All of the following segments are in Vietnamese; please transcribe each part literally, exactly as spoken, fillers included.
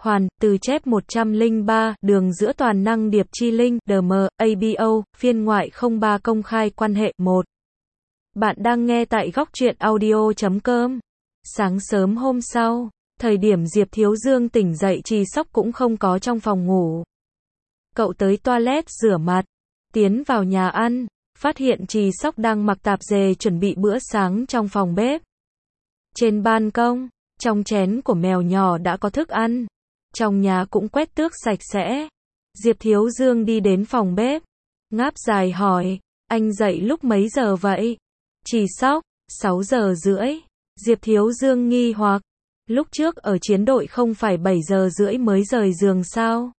Hoàn, từ chép một trăm lẻ ba, đường giữa toàn năng điệp chi linh, đê em, a bê o, phiên ngoại không ba công khai quan hệ, một. Bạn đang nghe tại góc truyện audio chấm com. Sáng sớm hôm sau, thời điểm Diệp Thiếu Dương tỉnh dậy Trì Sóc cũng không có trong phòng ngủ. Cậu tới toilet rửa mặt, tiến vào nhà ăn, phát hiện Trì Sóc đang mặc tạp dề chuẩn bị bữa sáng trong phòng bếp. Trên ban công, trong chén của mèo nhỏ đã có thức ăn. Trong nhà cũng quét tước sạch sẽ. Diệp Thiếu Dương đi đến phòng bếp, ngáp dài hỏi, anh dậy lúc mấy giờ vậy? Trì Sóc, sáu giờ rưỡi. Diệp Thiếu Dương nghi hoặc, lúc trước ở chiến đội không phải bảy giờ rưỡi mới rời giường sao?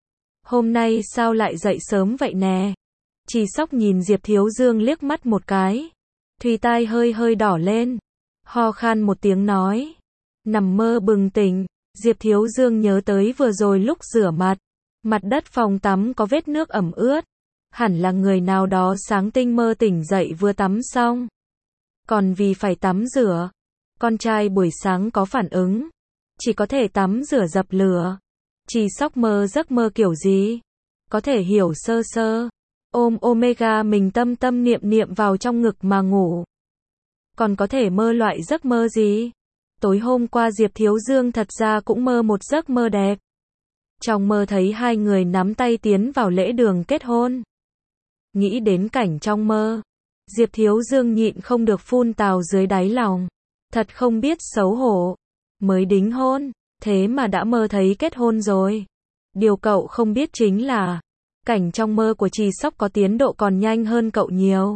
Hôm nay sao lại dậy sớm vậy nè? Trì Sóc nhìn Diệp Thiếu Dương liếc mắt một cái. Thùy tai hơi hơi đỏ lên. Ho khan một tiếng nói. Nằm mơ bừng tỉnh. Diệp Thiếu Dương nhớ tới vừa rồi lúc rửa mặt. Mặt đất phòng tắm có vết nước ẩm ướt. Hẳn là người nào đó sáng tinh mơ tỉnh dậy vừa tắm xong. Còn vì phải tắm rửa, con trai buổi sáng có phản ứng. Chỉ có thể tắm rửa dập lửa. Trì Sóc mơ giấc mơ kiểu gì? Có thể hiểu sơ sơ. Ôm Omega mình tâm tâm niệm niệm vào trong ngực mà ngủ. Còn có thể mơ loại giấc mơ gì? Tối hôm qua Diệp Thiếu Dương thật ra cũng mơ một giấc mơ đẹp. Trong mơ thấy hai người nắm tay tiến vào lễ đường kết hôn. Nghĩ đến cảnh trong mơ, Diệp Thiếu Dương nhịn không được phun tào dưới đáy lòng. Thật không biết xấu hổ. Mới đính hôn, thế mà đã mơ thấy kết hôn rồi. Điều cậu không biết chính là, cảnh trong mơ của Trì Sóc có tiến độ còn nhanh hơn cậu nhiều.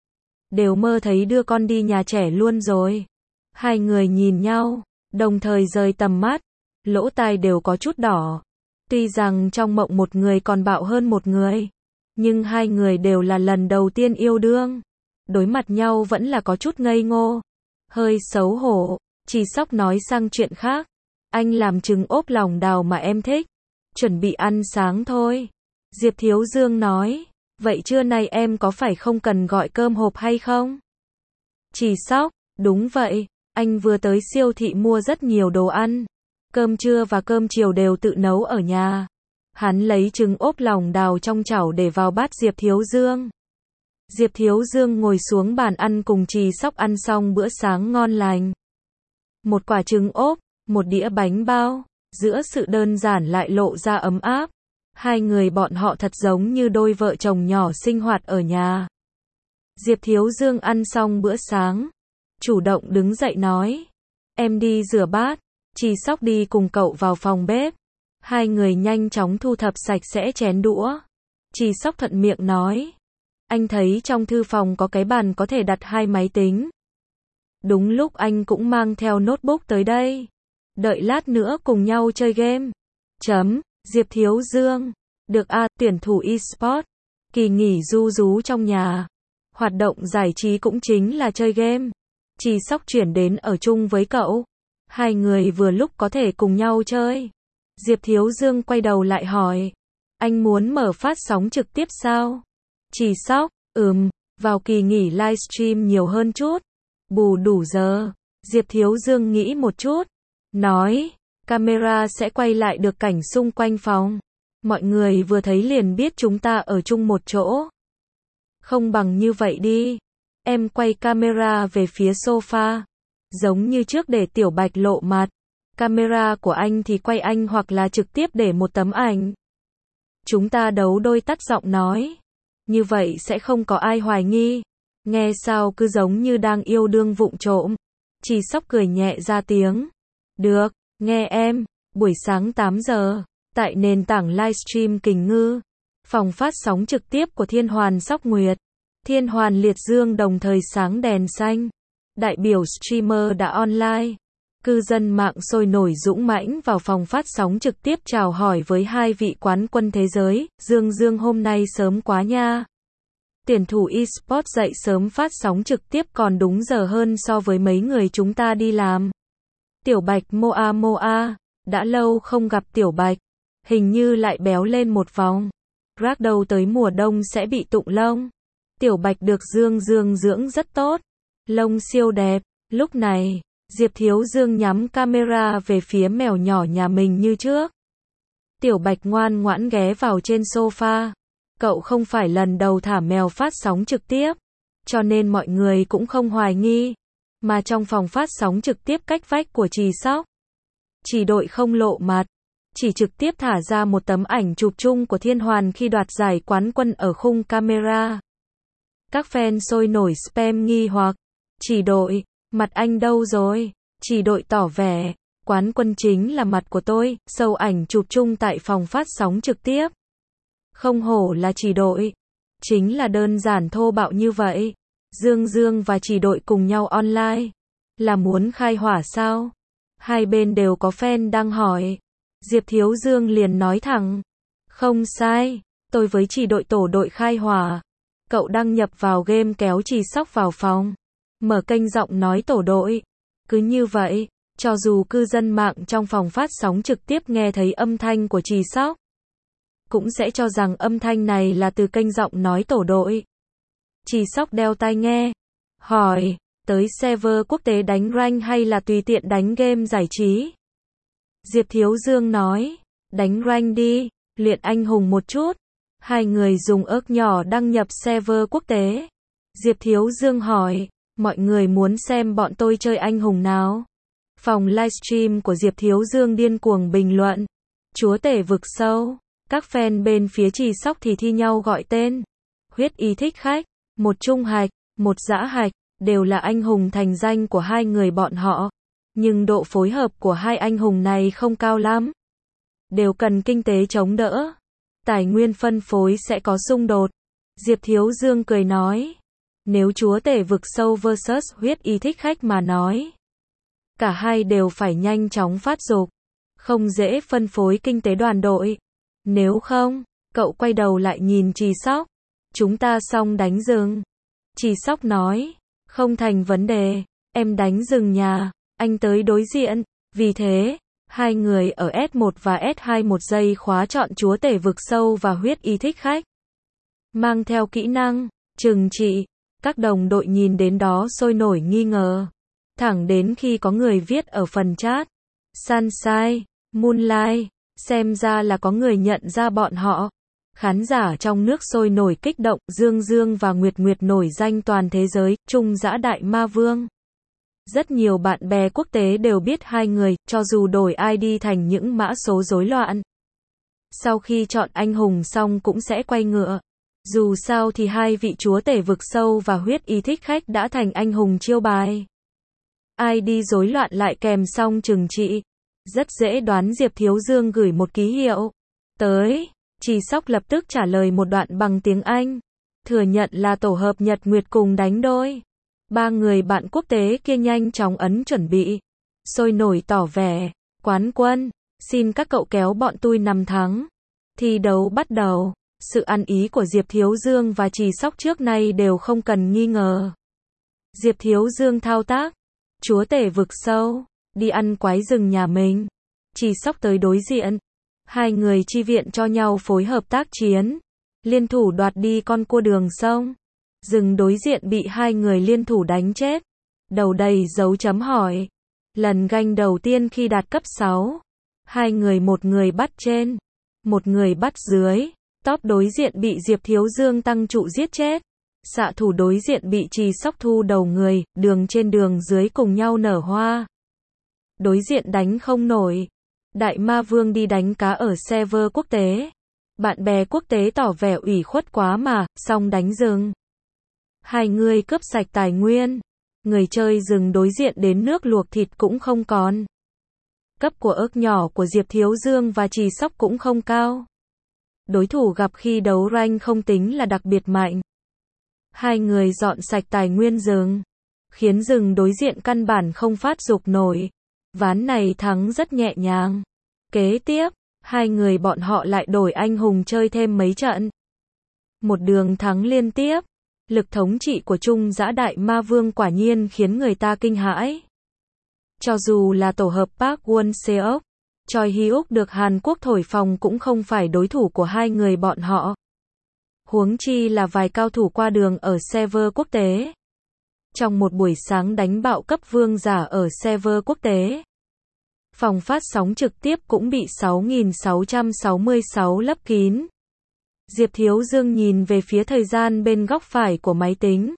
Đều mơ thấy đưa con đi nhà trẻ luôn rồi. Hai người nhìn nhau, đồng thời rời tầm mắt, lỗ tai đều có chút đỏ. Tuy rằng trong mộng một người còn bạo hơn một người, nhưng hai người đều là lần đầu tiên yêu đương. Đối mặt nhau vẫn là có chút ngây ngô, hơi xấu hổ. Trì Sóc nói sang chuyện khác. Anh làm trứng ốp lòng đào mà em thích. Chuẩn bị ăn sáng thôi. Diệp Thiếu Dương nói. Vậy trưa nay em có phải không cần gọi cơm hộp hay không? Trì Sóc, đúng vậy. Anh vừa tới siêu thị mua rất nhiều đồ ăn. Cơm trưa và cơm chiều đều tự nấu ở nhà. Hắn lấy trứng ốp lòng đào trong chảo để vào bát Diệp Thiếu Dương. Diệp Thiếu Dương ngồi xuống bàn ăn cùng Trì Sóc ăn xong bữa sáng ngon lành. Một quả trứng ốp, một đĩa bánh bao, giữa sự đơn giản lại lộ ra ấm áp. Hai người bọn họ thật giống như đôi vợ chồng nhỏ sinh hoạt ở nhà. Diệp Thiếu Dương ăn xong bữa sáng, chủ động đứng dậy nói, em đi rửa bát. Trì Sóc đi cùng cậu vào phòng bếp. Hai người nhanh chóng thu thập sạch sẽ chén đũa. Trì Sóc thuận miệng nói, anh thấy trong thư phòng có cái bàn có thể đặt hai máy tính. Đúng lúc anh cũng mang theo notebook tới đây. Đợi lát nữa cùng nhau chơi game. Chấm, Diệp Thiếu Dương. Được a, tuyển thủ eSport. Kỳ nghỉ ru rú trong nhà. Hoạt động giải trí cũng chính là chơi game. Trì Sóc chuyển đến ở chung với cậu. Hai người vừa lúc có thể cùng nhau chơi. Diệp Thiếu Dương quay đầu lại hỏi, anh muốn mở phát sóng trực tiếp sao? Trì Sóc, ừm, vào kỳ nghỉ livestream nhiều hơn chút. Bù đủ giờ. Diệp Thiếu Dương nghĩ một chút, nói, camera sẽ quay lại được cảnh xung quanh phòng. Mọi người vừa thấy liền biết chúng ta ở chung một chỗ. Không bằng như vậy đi. Em quay camera về phía sofa. Giống như trước để Tiểu Bạch lộ mặt. Camera của anh thì quay anh hoặc là trực tiếp để một tấm ảnh. Chúng ta đấu đôi tắt giọng nói. Như vậy sẽ không có ai hoài nghi. Nghe sao cứ giống như đang yêu đương vụng trộm. Trì Sóc cười nhẹ ra tiếng. Được, nghe em. Buổi sáng tám giờ, tại nền tảng livestream Kình Ngư, phòng phát sóng trực tiếp của Thiên Hoàn Sóc Nguyệt, Thiên Hoàn Liệt Dương đồng thời sáng đèn xanh. Đại biểu streamer đã online. Cư dân mạng sôi nổi dũng mãnh vào phòng phát sóng trực tiếp chào hỏi với hai vị quán quân thế giới. Dương Dương hôm nay sớm quá nha. Tuyển thủ eSport dậy sớm phát sóng trực tiếp còn đúng giờ hơn so với mấy người chúng ta đi làm. Tiểu Bạch Moa Moa, đã lâu không gặp Tiểu Bạch, hình như lại béo lên một vòng. Rác đầu tới mùa đông sẽ bị tụng lông. Tiểu Bạch được Dương Dương dưỡng rất tốt, lông siêu đẹp. Lúc này, Diệp Thiếu Dương nhắm camera về phía mèo nhỏ nhà mình như trước. Tiểu Bạch ngoan ngoãn ghé vào trên sofa. Cậu không phải lần đầu thả mèo phát sóng trực tiếp, cho nên mọi người cũng không hoài nghi. Mà trong phòng phát sóng trực tiếp cách vách của Trì Sóc, Trì Đội không lộ mặt, chỉ trực tiếp thả ra một tấm ảnh chụp chung của Thiên Hoàn khi đoạt giải quán quân ở khung camera. Các fan sôi nổi spam nghi hoặc, Trì Đội, mặt anh đâu rồi? Trì Đội tỏ vẻ, quán quân chính là mặt của tôi, sâu ảnh chụp chung tại phòng phát sóng trực tiếp. Không hổ là Trì Đội, chính là đơn giản thô bạo như vậy. Dương Dương và Trì Đội cùng nhau online, là muốn khai hỏa sao? Hai bên đều có fan đang hỏi. Diệp Thiếu Dương liền nói thẳng, không sai, tôi với Trì Đội tổ đội khai hỏa. Cậu đăng nhập vào game kéo Trì Sóc vào phòng, mở kênh giọng nói tổ đội. Cứ như vậy, cho dù cư dân mạng trong phòng phát sóng trực tiếp nghe thấy âm thanh của Trì Sóc, cũng sẽ cho rằng âm thanh này là từ kênh giọng nói tổ đội. Trì Sóc đeo tai nghe, hỏi, tới server quốc tế đánh rank hay là tùy tiện đánh game giải trí? Diệp Thiếu Dương nói, đánh rank đi, luyện anh hùng một chút. Hai người dùng ớt nhỏ đăng nhập server quốc tế. Diệp Thiếu Dương hỏi, mọi người muốn xem bọn tôi chơi anh hùng nào? Phòng livestream của Diệp Thiếu Dương điên cuồng bình luận, chúa tể vực sâu. Các fan bên phía Trì Sóc thì thi nhau gọi tên. Huyết Y Thích Khách, một Trung Hạch, một Dã Hạch, đều là anh hùng thành danh của hai người bọn họ. Nhưng độ phối hợp của hai anh hùng này không cao lắm. Đều cần kinh tế chống đỡ. Tài nguyên phân phối sẽ có xung đột. Diệp Thiếu Dương cười nói, nếu chúa tể vực sâu versus Huyết Y Thích Khách mà nói, cả hai đều phải nhanh chóng phát dục, không dễ phân phối kinh tế đoàn đội. Nếu không, cậu quay đầu lại nhìn Trì Sóc, chúng ta xong đánh rừng. Trì Sóc nói, không thành vấn đề, em đánh rừng nhà, anh tới đối diện. Vì thế, hai người ở S một và S hai một giây khóa chọn chúa tể vực sâu và Huyết Y Thích Khách. Mang theo kỹ năng trừng trị, các đồng đội nhìn đến đó sôi nổi nghi ngờ. Thẳng đến khi có người viết ở phần chat, Sunshine, Moonlight, xem ra là có người nhận ra bọn họ. Khán giả trong nước sôi nổi kích động, Dương Dương và Nguyệt Nguyệt nổi danh toàn thế giới, Trung Dã Đại Ma Vương. Rất nhiều bạn bè quốc tế đều biết hai người, cho dù đổi i đê thành những mã số rối loạn. Sau khi chọn anh hùng xong cũng sẽ quay ngựa. Dù sao thì hai vị chúa tể vực sâu và Huyết Y Thích Khách đã thành anh hùng chiêu bài. i đê rối loạn lại kèm xong trừng trị. Rất dễ đoán Diệp Thiếu Dương gửi một ký hiệu tới. Trì Sóc lập tức trả lời một đoạn bằng tiếng Anh, thừa nhận là tổ hợp Nhật Nguyệt cùng đánh đôi. Ba người bạn quốc tế kia nhanh chóng ấn chuẩn bị, sôi nổi tỏ vẻ, quán quân, xin các cậu kéo bọn tôi nằm thắng. Thi đấu bắt đầu, sự ăn ý của Diệp Thiếu Dương và Trì Sóc trước nay đều không cần nghi ngờ. Diệp Thiếu Dương thao tác, chúa tể vực sâu, đi ăn quái rừng nhà mình. Trì Sóc tới đối diện, hai người chi viện cho nhau phối hợp tác chiến, liên thủ đoạt đi con cua đường sông. Rừng đối diện bị hai người liên thủ đánh chết, đầu đầy dấu chấm hỏi. Lần ganh đầu tiên khi đạt cấp sáu, hai người một người bắt trên, một người bắt dưới. Top đối diện bị Diệp Thiếu Dương tăng trụ giết chết. Xạ thủ đối diện bị Trì Sóc thu đầu người, đường trên đường dưới cùng nhau nở hoa. Đối diện đánh không nổi. Đại Ma Vương đi đánh cá ở server quốc tế. Bạn bè quốc tế tỏ vẻ ủy khuất quá mà, xong đánh rừng. Hai người cướp sạch tài nguyên. Người chơi rừng đối diện đến nước luộc thịt cũng không còn. Cấp của ớt nhỏ của Diệp Thiếu Dương và Trì Sóc cũng không cao. Đối thủ gặp khi đấu rank không tính là đặc biệt mạnh. Hai người dọn sạch tài nguyên rừng, khiến rừng đối diện căn bản không phát dục nổi. Ván này thắng rất nhẹ nhàng. Kế tiếp, hai người bọn họ lại đổi anh hùng chơi thêm mấy trận. Một đường thắng liên tiếp. Lực thống trị của Trung Dã Đại Ma Vương quả nhiên khiến người ta kinh hãi. Cho dù là tổ hợp Park Won-seok, Choi Hyuk được Hàn Quốc thổi phồng cũng không phải đối thủ của hai người bọn họ. Huống chi là vài cao thủ qua đường ở server quốc tế. trong một buổi sáng đánh bạo cấp vương giả ở server quốc tế. Phòng phát sóng trực tiếp cũng bị sáu nghìn sáu trăm sáu mươi sáu lấp kín. Diệp Thiếu Dương nhìn về phía thời gian bên góc phải của máy tính.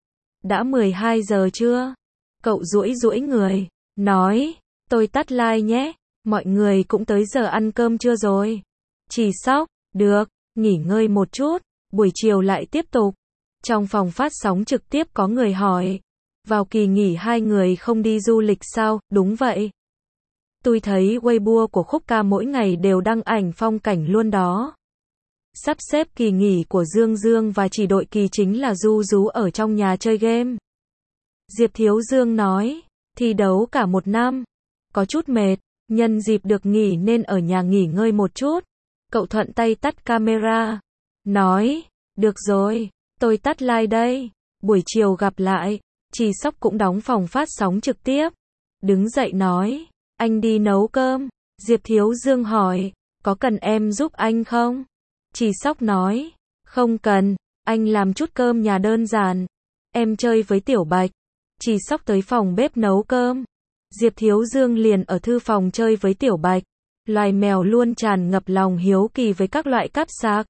Đã mười hai giờ chưa? Cậu duỗi duỗi người, nói, tôi tắt like nhé, mọi người cũng tới giờ ăn cơm chưa rồi? Chỉ Sóc, được, nghỉ ngơi một chút, buổi chiều lại tiếp tục. Trong phòng phát sóng trực tiếp có người hỏi, vào kỳ nghỉ hai người không đi du lịch sao? Đúng vậy. Tôi thấy Weibo của Khúc Ca mỗi ngày đều đăng ảnh phong cảnh luôn đó. Sắp xếp kỳ nghỉ của Dương Dương và chỉ đội kỳ chính là du rú ở trong nhà chơi game. Diệp Thiếu Dương nói, thi đấu cả một năm, có chút mệt, nhân dịp được nghỉ nên ở nhà nghỉ ngơi một chút. Cậu thuận tay tắt camera, nói, được rồi, tôi tắt like đây, buổi chiều gặp lại. Chỉ Sóc cũng đóng phòng phát sóng trực tiếp, đứng dậy nói, anh đi nấu cơm. Diệp Thiếu Dương hỏi, có cần em giúp anh không? Chỉ Sóc nói, không cần, anh làm chút cơm nhà đơn giản, em chơi với Tiểu Bạch. Chỉ Sóc tới phòng bếp nấu cơm, Diệp Thiếu Dương liền ở thư phòng chơi với Tiểu Bạch. Loài mèo luôn tràn ngập lòng hiếu kỳ với các loại cáp sạc,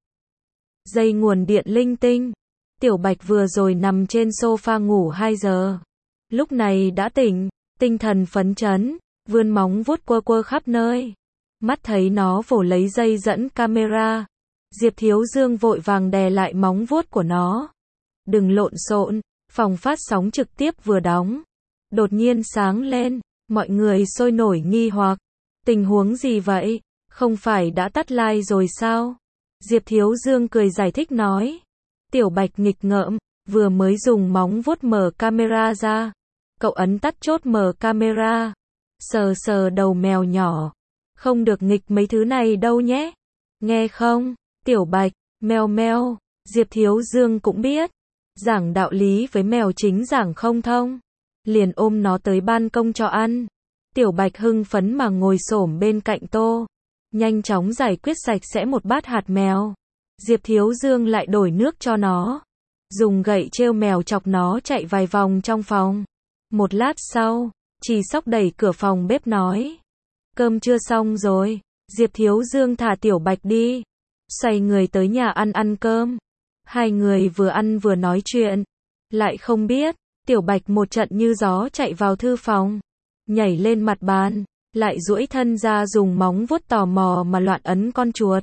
dây nguồn điện linh tinh. Tiểu Bạch vừa rồi nằm trên sofa ngủ hai giờ, lúc này đã tỉnh, tinh thần phấn chấn, vươn móng vuốt quơ quơ khắp nơi. Mắt thấy nó vồ lấy dây dẫn camera, Diệp Thiếu Dương vội vàng đè lại móng vuốt của nó. Đừng lộn xộn, phòng phát sóng trực tiếp vừa đóng, đột nhiên sáng lên, mọi người sôi nổi nghi hoặc. Tình huống gì vậy? Không phải đã tắt like rồi sao? Diệp Thiếu Dương cười giải thích nói. Tiểu Bạch nghịch ngợm, vừa mới dùng móng vuốt mở camera ra. Cậu ấn tắt chốt mở camera. Sờ sờ đầu mèo nhỏ. Không được nghịch mấy thứ này đâu nhé. Nghe không? Tiểu Bạch, mèo mèo. Diệp Thiếu Dương cũng biết. Giảng đạo lý với mèo chính giảng không thông. Liền ôm nó tới ban công cho ăn. Tiểu Bạch hưng phấn mà ngồi xổm bên cạnh tô, nhanh chóng giải quyết sạch sẽ một bát hạt mèo. Diệp Thiếu Dương lại đổi nước cho nó, dùng gậy trêu mèo chọc nó chạy vài vòng trong phòng. Một lát sau, Chỉ Sóc đẩy cửa phòng bếp nói, cơm chưa xong rồi. Diệp Thiếu Dương thả Tiểu Bạch đi, xoay người tới nhà ăn ăn cơm. Hai người vừa ăn vừa nói chuyện, lại không biết, Tiểu Bạch một trận như gió chạy vào thư phòng, nhảy lên mặt bàn, lại duỗi thân ra dùng móng vuốt tò mò mà loạn ấn con chuột.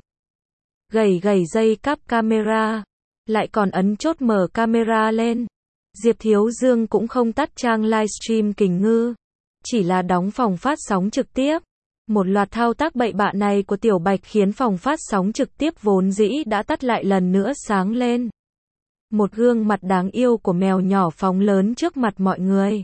Gẩy gẩy dây cáp camera, lại còn ấn chốt mở camera lên. Diệp Thiếu Dương cũng không tắt trang livestream Kình Ngư, chỉ là đóng phòng phát sóng trực tiếp. Một loạt thao tác bậy bạ này của Tiểu Bạch khiến phòng phát sóng trực tiếp vốn dĩ đã tắt lại lần nữa sáng lên. Một gương mặt đáng yêu của mèo nhỏ phóng lớn trước mặt mọi người.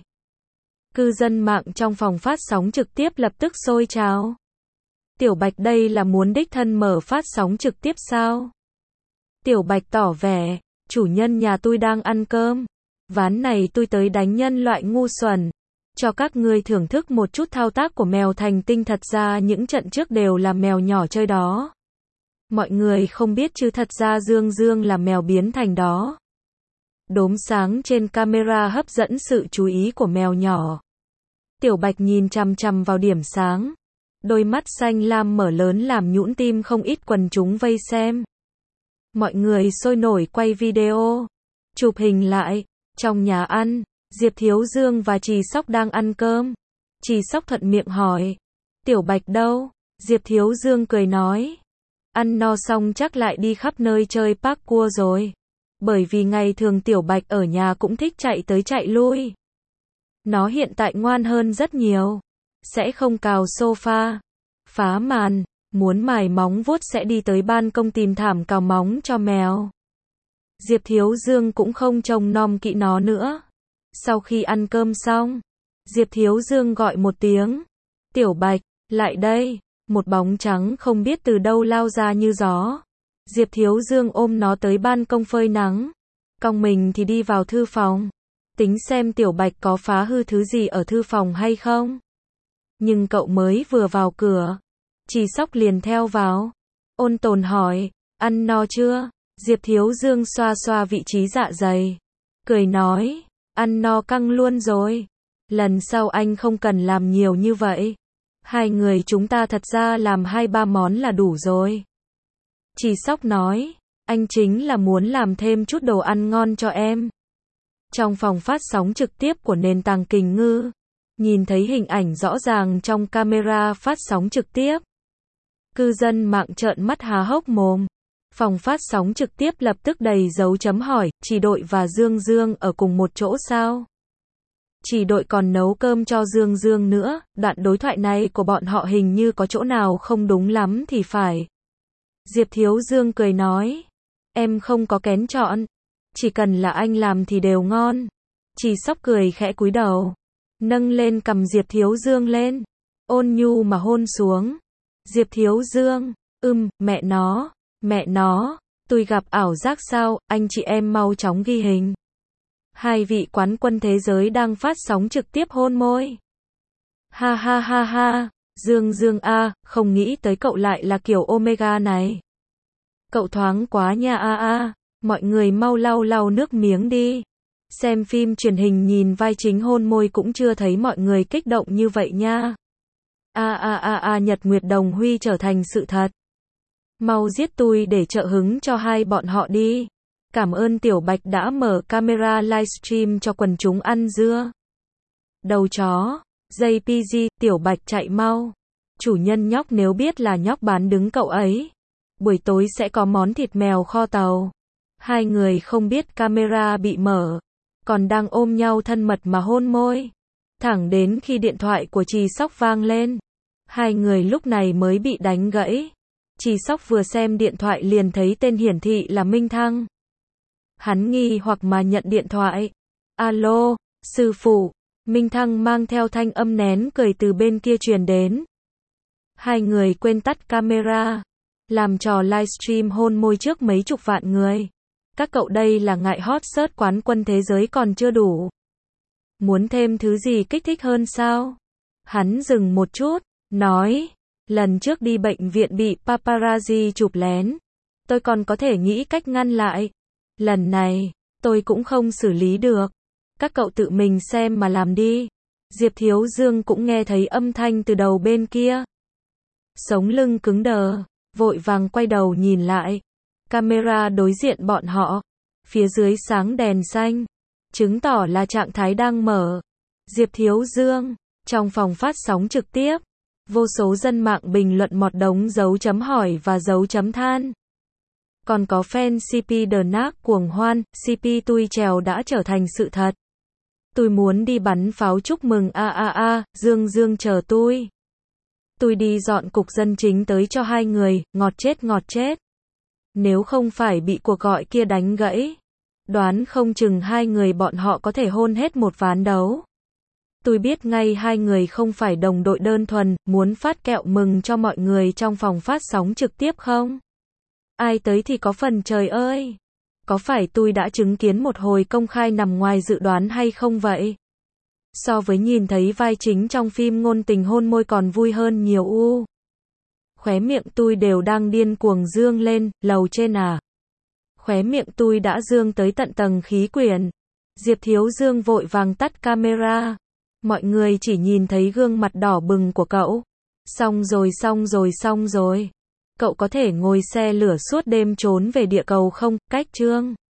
Cư dân mạng trong phòng phát sóng trực tiếp lập tức sôi trào. Tiểu Bạch đây là muốn đích thân mở phát sóng trực tiếp sao? Tiểu Bạch tỏ vẻ, chủ nhân nhà tôi đang ăn cơm. Ván này tôi tới đánh nhân loại ngu xuẩn. Cho các ngươi thưởng thức một chút thao tác của mèo thành tinh, thật ra những trận trước đều là mèo nhỏ chơi đó. Mọi người không biết chứ thật ra Dương Dương là mèo biến thành đó. Đốm sáng trên camera hấp dẫn sự chú ý của mèo nhỏ. Tiểu Bạch nhìn chằm chằm vào điểm sáng, đôi mắt xanh lam mở lớn làm nhũn tim không ít quần chúng vây xem. Mọi người sôi nổi quay video, chụp hình lại. Trong nhà ăn, Diệp Thiếu Dương và Chỉ Sóc đang ăn cơm. Chỉ Sóc thuận miệng hỏi, Tiểu Bạch đâu? Diệp Thiếu Dương cười nói, ăn no xong chắc lại đi khắp nơi chơi parkour rồi. Bởi vì ngày thường Tiểu Bạch ở nhà cũng thích chạy tới chạy lui. Nó hiện tại ngoan hơn rất nhiều, sẽ không cào sofa, phá màn, muốn mài móng vuốt sẽ đi tới ban công tìm thảm cào móng cho mèo. Diệp Thiếu Dương cũng không trông nom kỹ nó nữa. Sau khi ăn cơm xong, Diệp Thiếu Dương gọi một tiếng, Tiểu Bạch, lại đây. Một bóng trắng không biết từ đâu lao ra như gió. Diệp Thiếu Dương ôm nó tới ban công phơi nắng, cong mình thì đi vào thư phòng, tính xem Tiểu Bạch có phá hư thứ gì ở thư phòng hay không. Nhưng cậu mới vừa vào cửa, Chỉ Sóc liền theo vào, ôn tồn hỏi, ăn no chưa? Diệp Thiếu Dương xoa xoa vị trí dạ dày, cười nói, ăn no căng luôn rồi. Lần sau anh không cần làm nhiều như vậy. Hai người chúng ta thật ra làm hai ba món là đủ rồi. Chỉ Sóc nói, anh chính là muốn làm thêm chút đồ ăn ngon cho em. Trong phòng phát sóng trực tiếp của nền tảng Kình Ngư, nhìn thấy hình ảnh rõ ràng trong camera phát sóng trực tiếp. Cư dân mạng trợn mắt há hốc mồm. Phòng phát sóng trực tiếp lập tức đầy dấu chấm hỏi, Chỉ Đội và Dương Dương ở cùng một chỗ sao? Chỉ Đội còn nấu cơm cho Dương Dương nữa, đoạn đối thoại này của bọn họ hình như có chỗ nào không đúng lắm thì phải. Diệp Thiếu Dương cười nói, em không có kén chọn, chỉ cần là anh làm thì đều ngon. Chỉ Sóc cười khẽ cúi đầu, nâng lên cầm Diệp Thiếu Dương lên, ôn nhu mà hôn xuống. Diệp Thiếu Dương, ưm, mẹ nó, mẹ nó, tôi gặp ảo giác sao, anh chị em mau chóng ghi hình. Hai vị quán quân thế giới đang phát sóng trực tiếp hôn môi. Ha ha ha ha, Dương Dương a, không nghĩ tới cậu lại là kiểu Omega này. Cậu thoáng quá nha a a, mọi người mau lau lau nước miếng đi. Xem phim truyền hình nhìn vai chính hôn môi cũng chưa thấy mọi người kích động như vậy nha. A a a a, Nhật Nguyệt Đồng Huy trở thành sự thật. Mau giết tôi để trợ hứng cho hai bọn họ đi. Cảm ơn Tiểu Bạch đã mở camera livestream cho quần chúng ăn dưa. Đầu chó, gi pê giê, Tiểu Bạch chạy mau. Chủ nhân nhóc nếu biết là nhóc bán đứng cậu ấy. Buổi tối sẽ có món thịt mèo kho tàu. Hai người không biết camera bị mở, còn đang ôm nhau thân mật mà hôn môi. Thẳng đến khi điện thoại của Chỉ Sóc vang lên, hai người lúc này mới bị đánh gãy. Chỉ Sóc vừa xem điện thoại liền thấy tên hiển thị là Minh Thăng. Hắn nghi hoặc mà nhận điện thoại. Alo, sư phụ. Minh Thăng mang theo thanh âm nén cười từ bên kia truyền đến. Hai người quên tắt camera, làm trò livestream hôn môi trước mấy chục vạn người. Các cậu đây là ngại hot search quán quân thế giới còn chưa đủ. Muốn thêm thứ gì kích thích hơn sao? Hắn dừng một chút, nói, lần trước đi bệnh viện bị paparazzi chụp lén. Tôi còn có thể nghĩ cách ngăn lại. Lần này, tôi cũng không xử lý được. Các cậu tự mình xem mà làm đi. Diệp Thiếu Dương cũng nghe thấy âm thanh từ đầu bên kia. Sống lưng cứng đờ, vội vàng quay đầu nhìn lại. Camera đối diện bọn họ. Phía dưới sáng đèn xanh, chứng tỏ là trạng thái đang mở. Diệp Thiếu Dương, trong phòng phát sóng trực tiếp, vô số dân mạng bình luận một đống dấu chấm hỏi và dấu chấm than. Còn có fan xê pê The Knack cuồng hoan, xê pê tui trèo đã trở thành sự thật. Tôi muốn đi bắn pháo chúc mừng a a a, Dương Dương chờ tôi. Tôi đi dọn cục dân chính tới cho hai người, ngọt chết ngọt chết. Nếu không phải bị cuộc gọi kia đánh gãy, đoán không chừng hai người bọn họ có thể hôn hết một ván đấu. Tôi biết ngay hai người không phải đồng đội đơn thuần, muốn phát kẹo mừng cho mọi người trong phòng phát sóng trực tiếp không? Ai tới thì có phần trời ơi! Có phải tôi đã chứng kiến một hồi công khai nằm ngoài dự đoán hay không vậy? So với nhìn thấy vai chính trong phim ngôn tình hôn môi còn vui hơn nhiều u. Khóe miệng tôi đều đang điên cuồng dương lên, lầu trên à. Khóe miệng tôi đã dương tới tận tầng khí quyển. Diệp Thiếu Dương vội vàng tắt camera. Mọi người chỉ nhìn thấy gương mặt đỏ bừng của cậu. Xong rồi xong rồi xong rồi. Cậu có thể ngồi xe lửa suốt đêm trốn về địa cầu không? Cách chương.